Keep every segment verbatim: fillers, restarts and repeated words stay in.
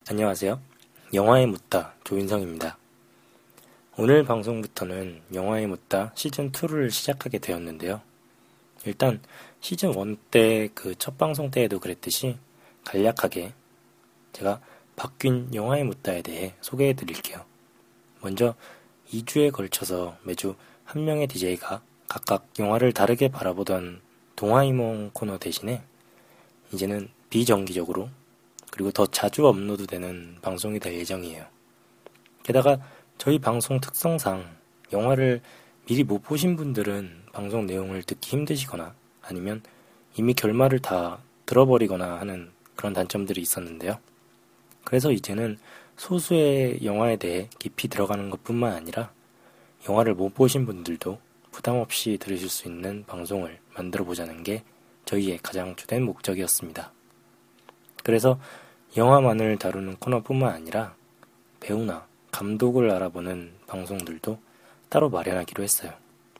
안녕하세요. 영화에 묻다 조인성입니다. 오늘 방송부터는 영화에 묻다 시즌이를 시작하게 되었는데요. 일단 시즌 일 때 그 첫 방송 때에도 그랬듯이 간략하게 제가 바뀐 영화에 묻다에 대해 소개해 드릴게요. 먼저 이 주에 걸쳐서 매주 한 명의 디제이가 각각 영화를 다르게 바라보던 동화이몽 코너 대신에 이제는 비정기적으로 그리고 더 자주 업로드되는 방송이 될 예정이에요. 게다가 저희 방송 특성상 영화를 미리 못 보신 분들은 방송 내용을 듣기 힘드시거나 아니면 이미 결말을 다 들어버리거나 하는 그런 단점들이 있었는데요. 그래서 이제는 소수의 영화에 대해 깊이 들어가는 것뿐만 아니라 영화를 못 보신 분들도 부담 없이 들으실 수 있는 방송을 만들어 보자는 게 저희의 가장 주된 목적이었습니다. 그래서 영화만을 다루는 코너뿐만 아니라 배우나 감독을 알아보는 방송들도 따로 마련하기로 했어요.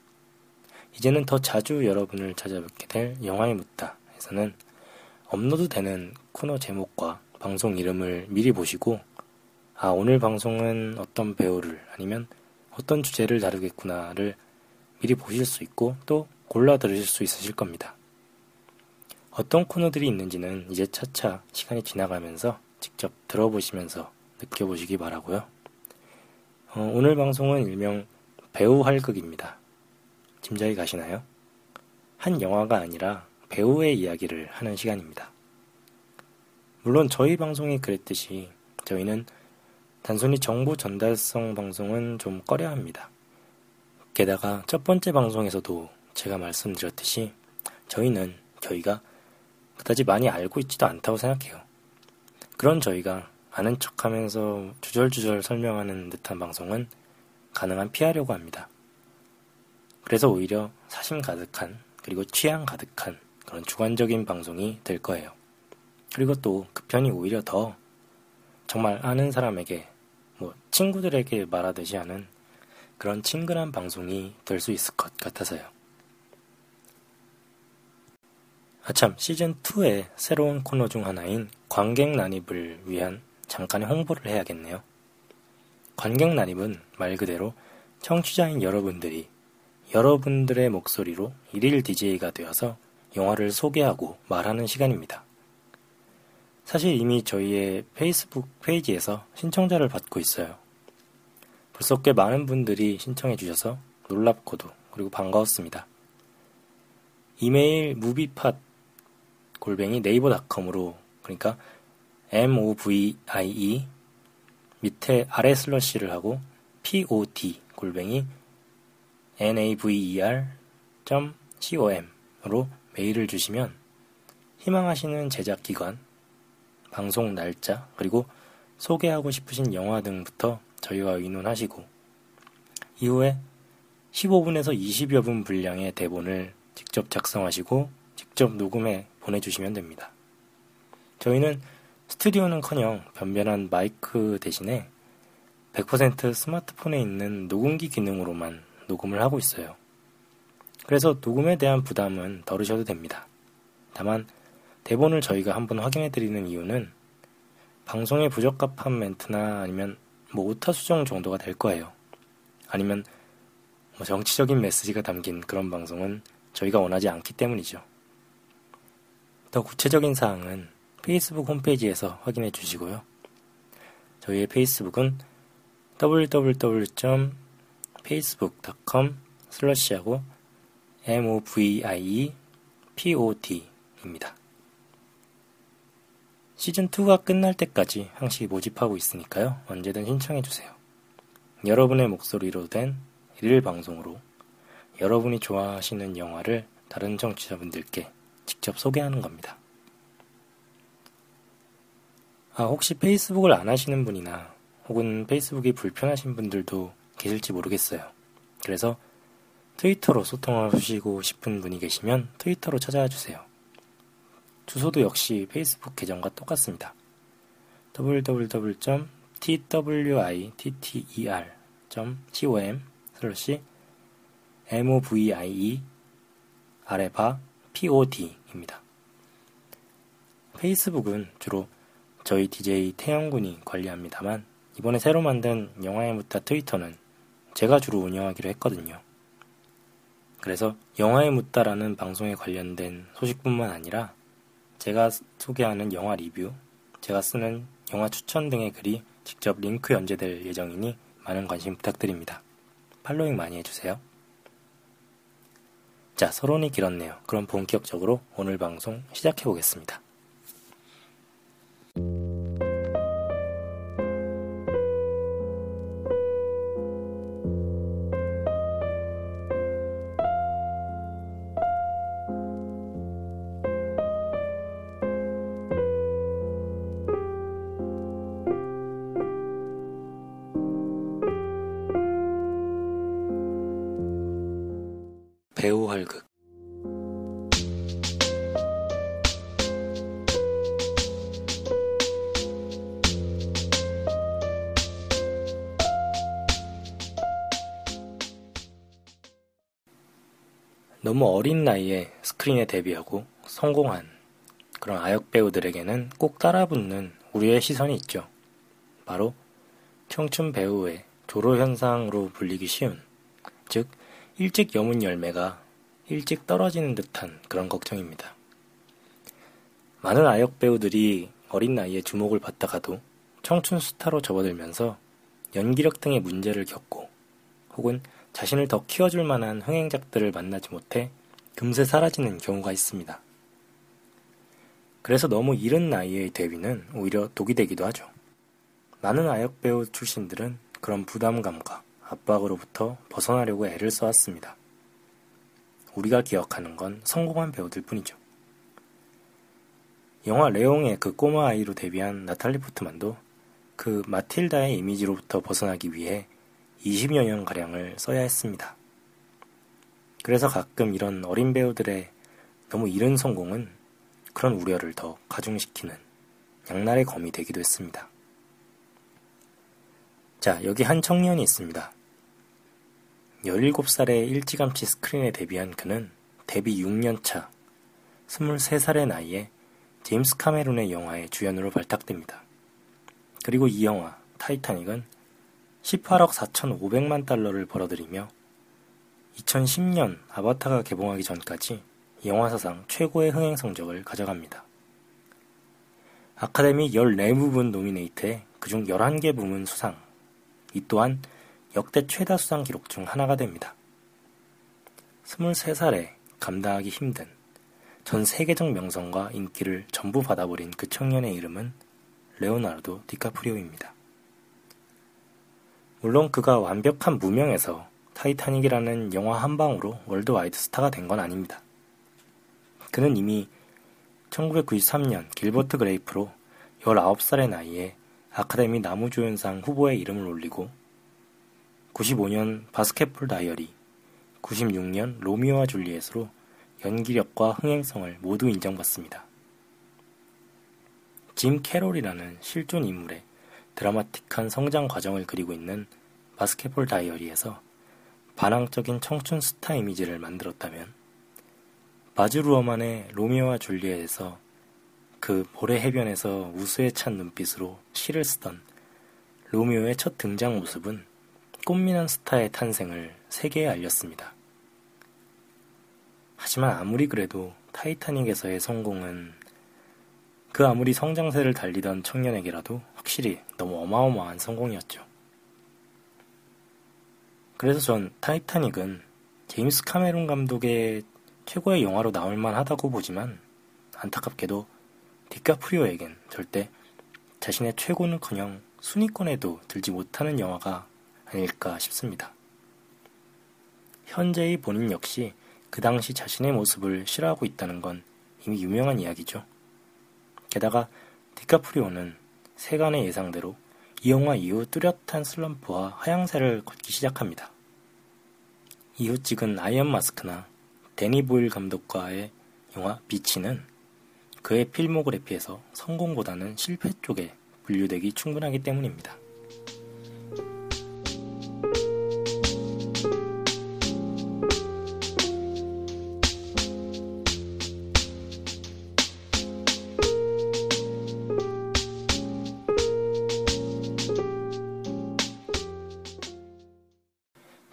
이제는 더 자주 여러분을 찾아뵙게 될 영화에 묻다에서는 업로드되는 코너 제목과 방송 이름을 미리 보시고 아, 오늘 방송은 어떤 배우를 아니면 어떤 주제를 다루겠구나를 미리 보실 수 있고 또 골라 들으실 수 있으실 겁니다. 어떤 코너들이 있는지는 이제 차차 시간이 지나가면서 직접 들어보시면서 느껴보시기 바라고요. 어, 오늘 방송은 일명 배우 활극입니다. 짐작이 가시나요? 한 영화가 아니라 배우의 이야기를 하는 시간입니다. 물론 저희 방송이 그랬듯이 저희는 단순히 정보 전달성 방송은 좀 꺼려합니다. 게다가 첫 번째 방송에서도 제가 말씀드렸듯이 저희는 저희가 그다지 많이 알고 있지도 않다고 생각해요. 그런 저희가 아는 척하면서 주절주절 설명하는 듯한 방송은 가능한 피하려고 합니다. 그래서 오히려 사심 가득한 그리고 취향 가득한 그런 주관적인 방송이 될 거예요. 그리고 또 그 편이 오히려 더 정말 아는 사람에게 뭐 친구들에게 말하듯이 하는 그런 친근한 방송이 될 수 있을 것 같아서요. 아참, 시즌이의 새로운 코너 중 하나인 관객 난입을 위한 잠깐의 홍보를 해야겠네요. 관객 난입은 말 그대로 청취자인 여러분들이 여러분들의 목소리로 일일 디제이가 되어서 영화를 소개하고 말하는 시간입니다. 사실 이미 저희의 페이스북 페이지에서 신청자를 받고 있어요. 벌써 꽤 많은 분들이 신청해 주셔서 놀랍고도 그리고 반가웠습니다. 이메일 무비팟 골뱅이 네이버 닷컴으로 그러니까 movie 밑에 아래 슬러시를 하고 pod 골뱅이 naver 점 com으로 메일을 주시면 희망하시는 제작기관, 방송 날짜, 그리고 소개하고 싶으신 영화 등부터 저희와 의논하시고 이후에 십오 분에서 이십여 분 분량의 대본을 직접 작성하시고 직접 녹음해 보내주시면 됩니다. 저희는 스튜디오는커녕 변변한 마이크 대신에 백 퍼센트 스마트폰에 있는 녹음기 기능으로만 녹음을 하고 있어요. 그래서 녹음에 대한 부담은 덜으셔도 됩니다. 다만 대본을 저희가 한번 확인해드리는 이유는 방송에 부적합한 멘트나 아니면 뭐 오타 수정 정도가 될 거예요. 아니면 뭐 정치적인 메시지가 담긴 그런 방송은 저희가 원하지 않기 때문이죠. 더 구체적인 사항은 페이스북 홈페이지에서 확인해 주시고요. 저희의 페이스북은 더블유더블유더블유 점 페이스북 닷 컴 슬래시하고 movie pod입니다. 시즌이가 끝날 때까지 항시 모집하고 있으니까요. 언제든 신청해주세요. 여러분의 목소리로 된 일일 방송으로 여러분이 좋아하시는 영화를 다른 청취자분들께 직접 소개하는 겁니다. 아, 혹시 페이스북을 안 하시는 분이나 혹은 페이스북이 불편하신 분들도 계실지 모르겠어요. 그래서 트위터로 소통하시고 싶은 분이 계시면 트위터로 찾아와 주세요. 주소도 역시 페이스북 계정과 똑같습니다. 더블유더블유더블유 점 트위터 점 com 슬래시 movie 아래바 pod입니다. 페이스북은 주로 저희 디제이 태영군이 관리합니다만 이번에 새로 만든 영화의 묻다 트위터는 제가 주로 운영하기로 했거든요. 그래서 영화의 묻다라는 방송에 관련된 소식뿐만 아니라 제가 소개하는 영화 리뷰, 제가 쓰는 영화 추천 등의 글이 직접 링크 연재될 예정이니 많은 관심 부탁드립니다. 팔로잉 많이 해주세요. 자, 서론이 길었네요. 그럼 본격적으로 오늘 방송 시작해보겠습니다. 배우 활극. 너무 어린 나이에 스크린에 데뷔하고 성공한 그런 아역 배우들에게는 꼭 따라붙는 우리의 시선이 있죠. 바로 청춘 배우의 조로 현상으로 불리기 쉬운, 즉 일찍 여문 열매가 일찍 떨어지는 듯한 그런 걱정입니다. 많은 아역 배우들이 어린 나이에 주목을 받다가도 청춘 스타로 접어들면서 연기력 등의 문제를 겪고 혹은 자신을 더 키워줄 만한 흥행작들을 만나지 못해 금세 사라지는 경우가 있습니다. 그래서 너무 이른 나이의 데뷔는 오히려 독이 되기도 하죠. 많은 아역 배우 출신들은 그런 부담감과 압박으로부터 벗어나려고 애를 써왔습니다. 우리가 기억하는 건 성공한 배우들 뿐이죠. 영화 레옹의 그 꼬마 아이로 데뷔한 나탈리 포트만도 그 마틸다의 이미지로부터 벗어나기 위해 이십여 년가량을 써야 했습니다. 그래서 가끔 이런 어린 배우들의 너무 이른 성공은 그런 우려를 더 가중시키는 양날의 검이 되기도 했습니다. 자, 여기 한 청년이 있습니다. 열일곱 살에 일찌감치 스크린에 데뷔한 그는 데뷔 육 년 차 스물세 살의 나이에 제임스 카메론의 영화의 주연으로 발탁됩니다. 그리고 이 영화 타이타닉은 십팔억 사천오백만 달러를 벌어들이며 이천십 년 아바타가 개봉하기 전까지 영화사상 최고의 흥행 성적을 가져갑니다. 아카데미 열네 부문 노미네이트에 그중 열한 개 부문 수상, 이 또한 역대 최다 수상 기록 중 하나가 됩니다. 스물세 살에 감당하기 힘든 전 세계적 명성과 인기를 전부 받아버린 그 청년의 이름은 레오나르도 디카프리오입니다. 물론 그가 완벽한 무명에서 타이타닉이라는 영화 한 방으로 월드와이드 스타가 된 건 아닙니다. 그는 이미 천구백구십삼 년 길버트 그레이프로 열아홉 살의 나이에 아카데미 나무조연상 후보에 이름을 올리고 구십오 년 바스켓볼 다이어리, 구십육 년 로미오와 줄리엣으로 연기력과 흥행성을 모두 인정받습니다. 짐 캐롤이라는 실존 인물의 드라마틱한 성장 과정을 그리고 있는 바스켓볼 다이어리에서 반항적인 청춘 스타 이미지를 만들었다면 바즈 루어만의 로미오와 줄리엣에서 그 모래 해변에서 우수에 찬 눈빛으로 시를 쓰던 로미오의 첫 등장 모습은 꽃미남 스타의 탄생을 세계에 알렸습니다. 하지만 아무리 그래도 타이타닉에서의 성공은 그 아무리 성장세를 달리던 청년에게라도 확실히 너무 어마어마한 성공이었죠. 그래서 전 타이타닉은 제임스 카메론 감독의 최고의 영화로 나올만 하다고 보지만 안타깝게도 디카프리오에겐 절대 자신의 최고는커녕 순위권에도 들지 못하는 영화가 아닐까 싶습니다. 현재의 본인 역시 그 당시 자신의 모습을 싫어하고 있다는 건 이미 유명한 이야기죠. 게다가 디카프리오는 세간의 예상대로 이 영화 이후 뚜렷한 슬럼프와 하향세를 걷기 시작합니다. 이후 찍은 아이언 마스크나 데니 보일 감독과의 영화 비치는 그의 필모그래피에서 성공보다는 실패 쪽에 분류되기 충분하기 때문입니다.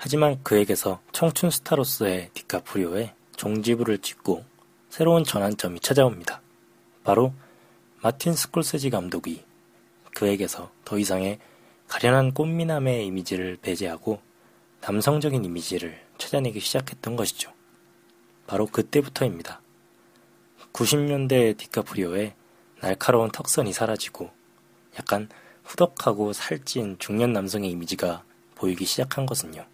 하지만 그에게서 청춘 스타로서의 디카프리오에 종지부를 찍고 새로운 전환점이 찾아옵니다. 바로 마틴 스콜세지 감독이 그에게서 더 이상의 가련한 꽃미남의 이미지를 배제하고 남성적인 이미지를 찾아내기 시작했던 것이죠. 바로 그때부터입니다. 구십 년대 디카프리오의 날카로운 턱선이 사라지고 약간 후덕하고 살찐 중년 남성의 이미지가 보이기 시작한 것은요.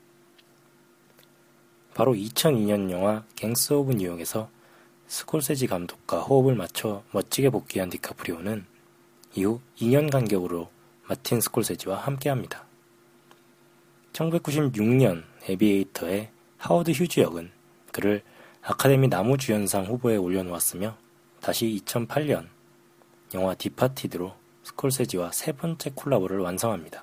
바로 이천이 년 영화 갱스 오브 뉴욕에서 스콜세지 감독과 호흡을 맞춰 멋지게 복귀한 디카프리오는 이후 이 년 간격으로 마틴 스콜세지와 함께합니다. 천구백구십육 년 애비에이터의 하워드 휴즈 역은 그를 아카데미 나무주연상 후보에 올려놓았으며 다시 이천팔 년 영화 디파티드로 스콜세지와 세 번째 콜라보를 완성합니다.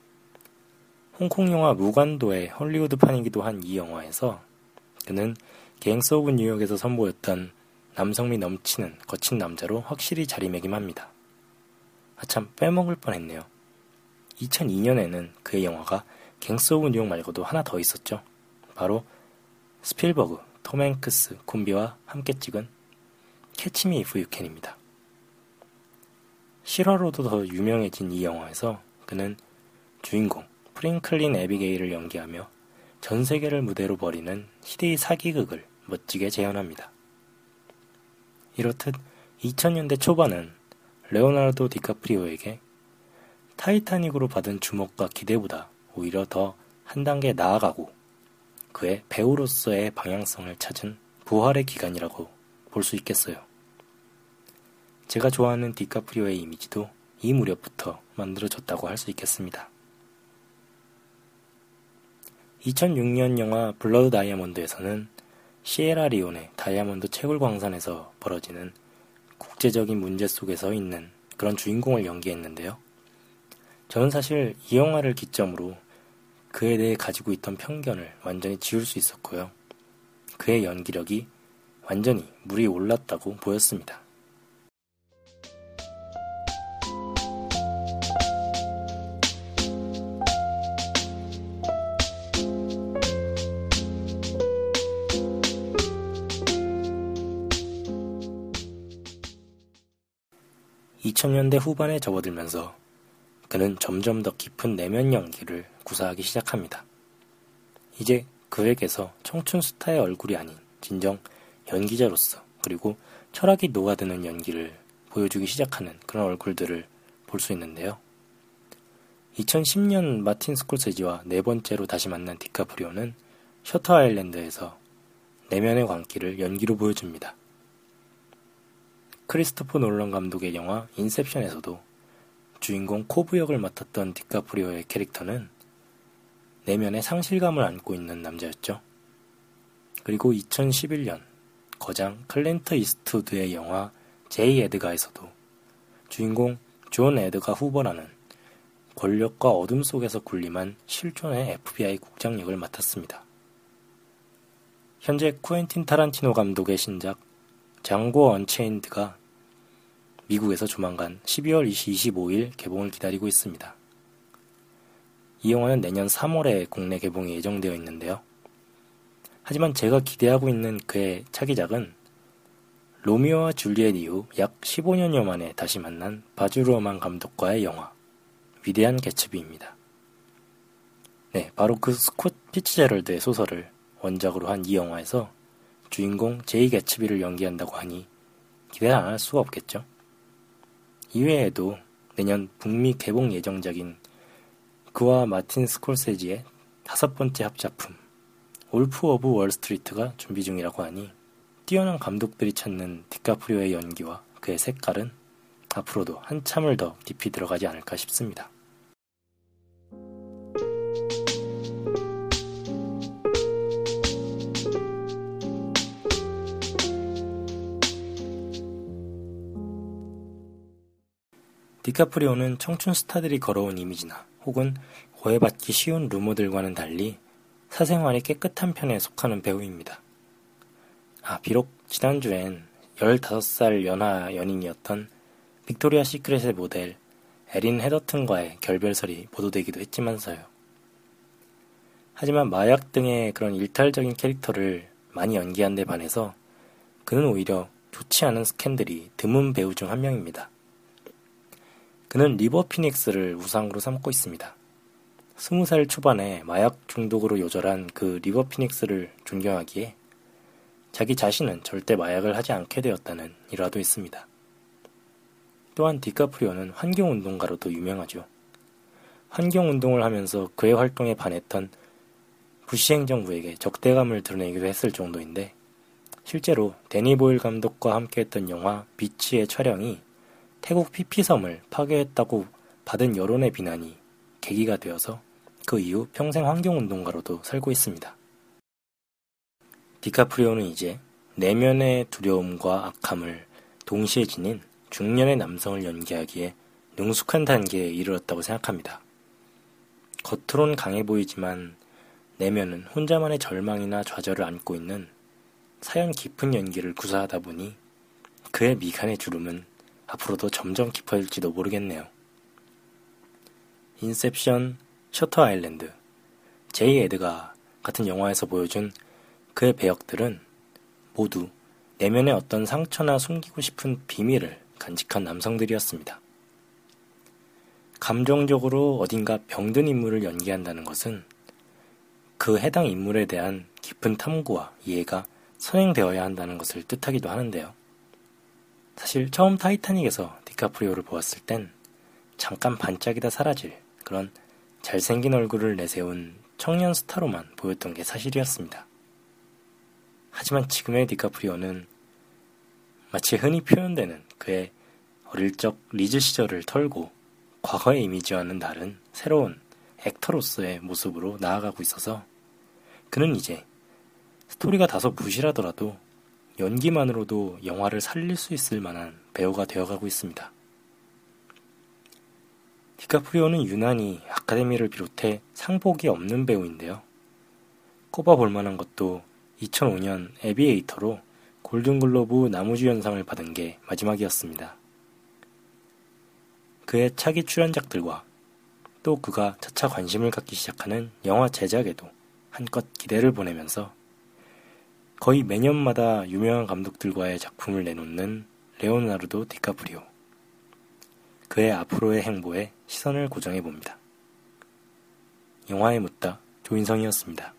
홍콩 영화 무관도의 헐리우드판이기도 한 이 영화에서 그는 갱스 오브 뉴욕에서 선보였던 남성미 넘치는 거친 남자로 확실히 자리매김합니다. 아참 빼먹을 뻔했네요. 이천이 년에는 그의 영화가 갱스 오브 뉴욕 말고도 하나 더 있었죠. 바로 스필버그, 톰 행크스 콤비와 함께 찍은 캐치 미 이프 유 캔입니다. 실화로도 더 유명해진 이 영화에서 그는 주인공 프링클린 애비게일을 연기하며 전 세계를 무대로 벌이는 시대의 사기극을 멋지게 재현합니다. 이렇듯 이천 년대 초반은 레오나르도 디카프리오에게 타이타닉으로 받은 주목과 기대보다 오히려 더 한 단계 나아가고 그의 배우로서의 방향성을 찾은 부활의 기간이라고 볼 수 있겠어요. 제가 좋아하는 디카프리오의 이미지도 이 무렵부터 만들어졌다고 할 수 있겠습니다. 이천육 년 영화 블러드 다이아몬드에서는 시에라 리온의 다이아몬드 채굴 광산에서 벌어지는 국제적인 문제 속에서 있는 그런 주인공을 연기했는데요. 저는 사실 이 영화를 기점으로 그에 대해 가지고 있던 편견을 완전히 지울 수 있었고요. 그의 연기력이 완전히 물이 올랐다고 보였습니다. 이천 년대 후반에 접어들면서 그는 점점 더 깊은 내면 연기를 구사하기 시작합니다. 이제 그에게서 청춘 스타의 얼굴이 아닌 진정 연기자로서 그리고 철학이 녹아드는 연기를 보여주기 시작하는 그런 얼굴들을 볼 수 있는데요. 이천십 년 마틴 스콜세지와 네 번째로 다시 만난 디카프리오는 셔터 아일랜드에서 내면의 광기를 연기로 보여줍니다. 크리스토퍼 놀란 감독의 영화 인셉션에서도 주인공 코브 역을 맡았던 디카프리오의 캐릭터는 내면의 상실감을 안고 있는 남자였죠. 그리고 이천십일 년 거장 클린트 이스트우드의 영화 제이 에드가에서도 주인공 존 에드가 후보라는 권력과 어둠 속에서 군림한 실존의 에프비아이 국장 역을 맡았습니다. 현재 쿠엔틴 타란티노 감독의 신작 장고 언체인드가 미국에서 조만간 십이월 이십오일 개봉을 기다리고 있습니다. 이 영화는 내년 삼월에 국내 개봉이 예정되어 있는데요. 하지만 제가 기대하고 있는 그의 차기작은 로미오와 줄리엣 이후 약 십오 년여 만에 다시 만난 바즈 루어만 감독과의 영화 위대한 개츠비입니다. 네, 바로 그 스콧 피츠제럴드의 소설을 원작으로 한 이 영화에서 주인공 제이 개츠비를 연기한다고 하니 기대 안 할 수가 없겠죠. 이외에도 내년 북미 개봉 예정작인 그와 마틴 스콜세지의 다섯 번째 합작품 울프 오브 월스트리트가 준비 중이라고 하니 뛰어난 감독들이 찾는 디카프리오의 연기와 그의 색깔은 앞으로도 한참을 더 깊이 들어가지 않을까 싶습니다. 디카프리오는 청춘 스타들이 걸어온 이미지나 혹은 오해받기 쉬운 루머들과는 달리 사생활이 깨끗한 편에 속하는 배우입니다. 아, 비록 지난주엔 열다섯 살 연하 연인이었던 빅토리아 시크릿의 모델 에린 헤더튼과의 결별설이 보도되기도 했지만서요. 하지만 마약 등의 그런 일탈적인 캐릭터를 많이 연기한 데 반해서 그는 오히려 좋지 않은 스캔들이 드문 배우 중 한 명입니다. 그는 리버 피닉스를 우상으로 삼고 있습니다. 스무 살 초반에 마약 중독으로 요절한 그 리버 피닉스를 존경하기에 자기 자신은 절대 마약을 하지 않게 되었다는 일화도 있습니다. 또한 디카프리오는 환경운동가로도 유명하죠. 환경운동을 하면서 그의 활동에 반했던 부시 행정부에게 적대감을 드러내기도 했을 정도인데 실제로 데니 보일 감독과 함께했던 영화 비치의 촬영이 태국 피피섬을 파괴했다고 받은 여론의 비난이 계기가 되어서 그 이후 평생 환경운동가로도 살고 있습니다. 디카프리오는 이제 내면의 두려움과 악함을 동시에 지닌 중년의 남성을 연기하기에 능숙한 단계에 이르렀다고 생각합니다. 겉으론 강해 보이지만 내면은 혼자만의 절망이나 좌절을 안고 있는 사연 깊은 연기를 구사하다 보니 그의 미간의 주름은 앞으로도 점점 깊어질지도 모르겠네요. 인셉션, 셔터 아일랜드, 제이 에드가 같은 영화에서 보여준 그의 배역들은 모두 내면의 어떤 상처나 숨기고 싶은 비밀을 간직한 남성들이었습니다. 감정적으로 어딘가 병든 인물을 연기한다는 것은 그 해당 인물에 대한 깊은 탐구와 이해가 선행되어야 한다는 것을 뜻하기도 하는데요. 사실 처음 타이타닉에서 디카프리오를 보았을 땐 잠깐 반짝이다 사라질 그런 잘생긴 얼굴을 내세운 청년 스타로만 보였던 게 사실이었습니다. 하지만 지금의 디카프리오는 마치 흔히 표현되는 그의 어릴 적 리즈 시절을 털고 과거의 이미지와는 다른 새로운 액터로서의 모습으로 나아가고 있어서 그는 이제 스토리가 다소 부실하더라도 연기만으로도 영화를 살릴 수 있을 만한 배우가 되어가고 있습니다. 디카프리오는 유난히 아카데미를 비롯해 상복이 없는 배우인데요. 꼽아볼 만한 것도 이천오 년 애비에이터로 골든글로브 나무주연상을 받은 게 마지막이었습니다. 그의 차기 출연작들과 또 그가 차차 관심을 갖기 시작하는 영화 제작에도 한껏 기대를 보내면서 거의 매년마다 유명한 감독들과의 작품을 내놓는 레오나르도 디카프리오. 그의 앞으로의 행보에 시선을 고정해봅니다. 영화에 묻다 조인성이었습니다.